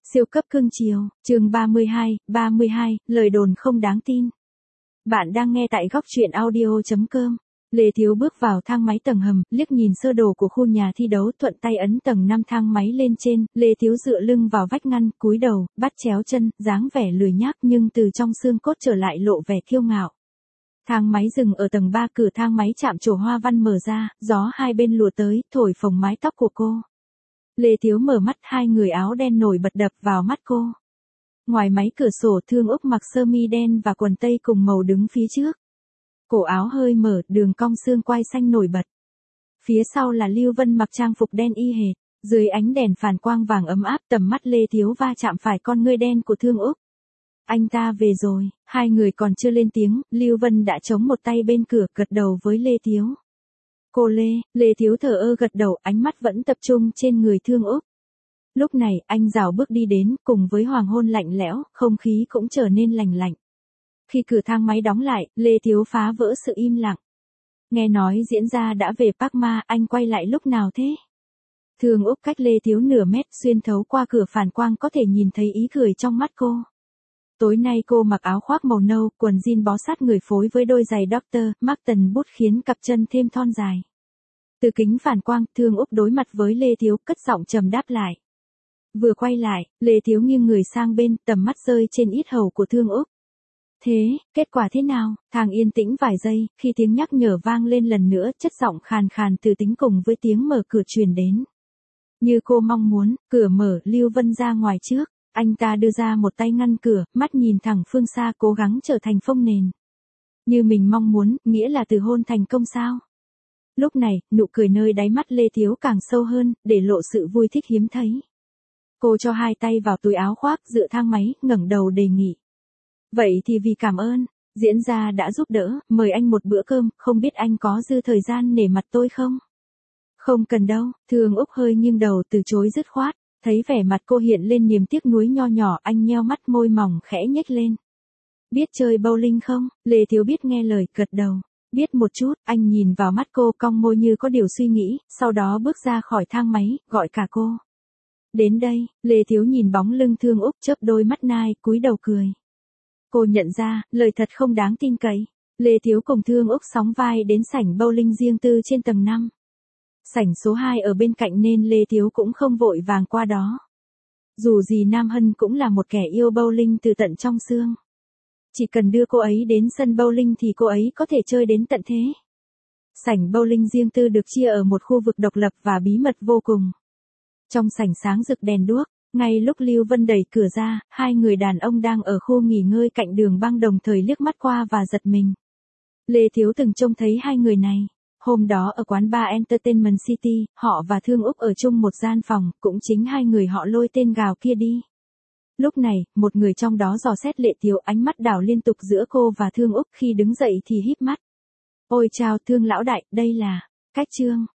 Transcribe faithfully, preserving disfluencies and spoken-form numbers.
Siêu cấp cưng chiều, chương ba mươi hai, ba mươi hai, lời đồn không đáng tin. Bạn đang nghe tại góc truyện audio chấm com. Lê Thiếu bước vào thang máy tầng hầm, liếc nhìn sơ đồ của khu nhà thi đấu, thuận tay ấn tầng năm thang máy lên trên. Lê Thiếu dựa lưng vào vách ngăn, cúi đầu, bắt chéo chân, dáng vẻ lười nhác nhưng từ trong xương cốt trở lại lộ vẻ kiêu ngạo. Thang máy dừng ở tầng ba, cửa thang máy chạm trổ hoa văn mở ra, gió hai bên lùa tới, thổi phồng mái tóc của cô. Lê Thiếu mở mắt, hai người áo đen nổi bật đập vào mắt cô. Ngoài máy cửa sổ, Thương Úc mặc sơ mi đen và quần tây cùng màu đứng phía trước. Cổ áo hơi mở, đường cong xương quai xanh nổi bật. Phía sau là Lưu Vân mặc trang phục đen y hệt, dưới ánh đèn phản quang vàng ấm áp, tầm mắt Lê Thiếu va chạm phải con ngươi đen của Thương Úc. Anh ta về rồi, hai người còn chưa lên tiếng, Lưu Vân đã chống một tay bên cửa, gật đầu với Lê Thiếu. Cô Lê, Lê Thiếu thờ ơ gật đầu, ánh mắt vẫn tập trung trên người Thương Úc. Lúc này, anh rảo bước đi đến, cùng với hoàng hôn lạnh lẽo, không khí cũng trở nên lành lạnh. Khi cửa thang máy đóng lại, Lê Thiếu phá vỡ sự im lặng. Nghe nói diễn ra đã về Park Ma, anh quay lại lúc nào thế? Thương Úc cách Lê Thiếu nửa mét, xuyên thấu qua cửa phản quang có thể nhìn thấy ý cười trong mắt cô. Tối nay cô mặc áo khoác màu nâu, quần jean bó sát người phối với đôi giày doctor Martens bút khiến cặp chân thêm thon dài. Từ kính phản quang, Thương Úc đối mặt với Lê Thiếu, cất giọng trầm đáp lại. Vừa quay lại, Lê Thiếu nghiêng người sang bên, tầm mắt rơi trên yết hầu của Thương Úc. Thế, kết quả thế nào? Thang yên tĩnh vài giây, khi tiếng nhắc nhở vang lên lần nữa, chất giọng khàn khàn từ tính cùng với tiếng mở cửa truyền đến. Như cô mong muốn, cửa mở, Lưu Vân ra ngoài trước. Anh ta đưa ra một tay ngăn cửa, mắt nhìn thẳng phương xa, cố gắng trở thành phông nền. Như mình mong muốn, nghĩa là từ hôn thành công sao? Lúc này, nụ cười nơi đáy mắt Lê Thiếu càng sâu hơn, để lộ sự vui thích hiếm thấy. Cô cho hai tay vào túi áo khoác, dựa thang máy, ngẩng đầu đề nghị. Vậy thì vì cảm ơn, diễn gia đã giúp đỡ, mời anh một bữa cơm, không biết anh có dư thời gian nể mặt tôi không? Không cần đâu, Thương Úc hơi nghiêng đầu từ chối dứt khoát. Thấy vẻ mặt cô hiện lên niềm tiếc nuối nho nhỏ, anh nheo mắt, môi mỏng khẽ nhếch lên. Biết chơi bowling không? Lê Thiếu biết nghe lời, gật đầu. Biết một chút, anh nhìn vào mắt cô, cong môi như có điều suy nghĩ, sau đó bước ra khỏi thang máy, gọi cả cô. Đến đây, Lê Thiếu nhìn bóng lưng Thương Úc, chớp đôi mắt nai, cúi đầu cười. Cô nhận ra, lời thật không đáng tin cậy. Lê Thiếu cùng Thương Úc sóng vai đến sảnh bowling riêng tư trên tầng năm. Sảnh số hai ở bên cạnh nên Lê Thiếu cũng không vội vàng qua đó. Dù gì Nam Hân cũng là một kẻ yêu bowling từ tận trong xương. Chỉ cần đưa cô ấy đến sân bowling thì cô ấy có thể chơi đến tận thế. Sảnh bowling riêng tư được chia ở một khu vực độc lập và bí mật vô cùng. Trong sảnh sáng rực đèn đuốc, ngay lúc Lưu Vân đẩy cửa ra, hai người đàn ông đang ở khu nghỉ ngơi cạnh đường băng đồng thời liếc mắt qua và giật mình. Lê Thiếu từng trông thấy hai người này. Hôm đó ở quán bar Entertainment City, họ và Thương Úc ở chung một gian phòng, cũng chính hai người họ lôi tên gào kia đi. Lúc này, một người trong đó dò xét Lê Thiếu, ánh mắt đảo liên tục giữa cô và Thương Úc, khi đứng dậy thì híp mắt. Ôi chào Thương lão đại, đây là Cách Trương.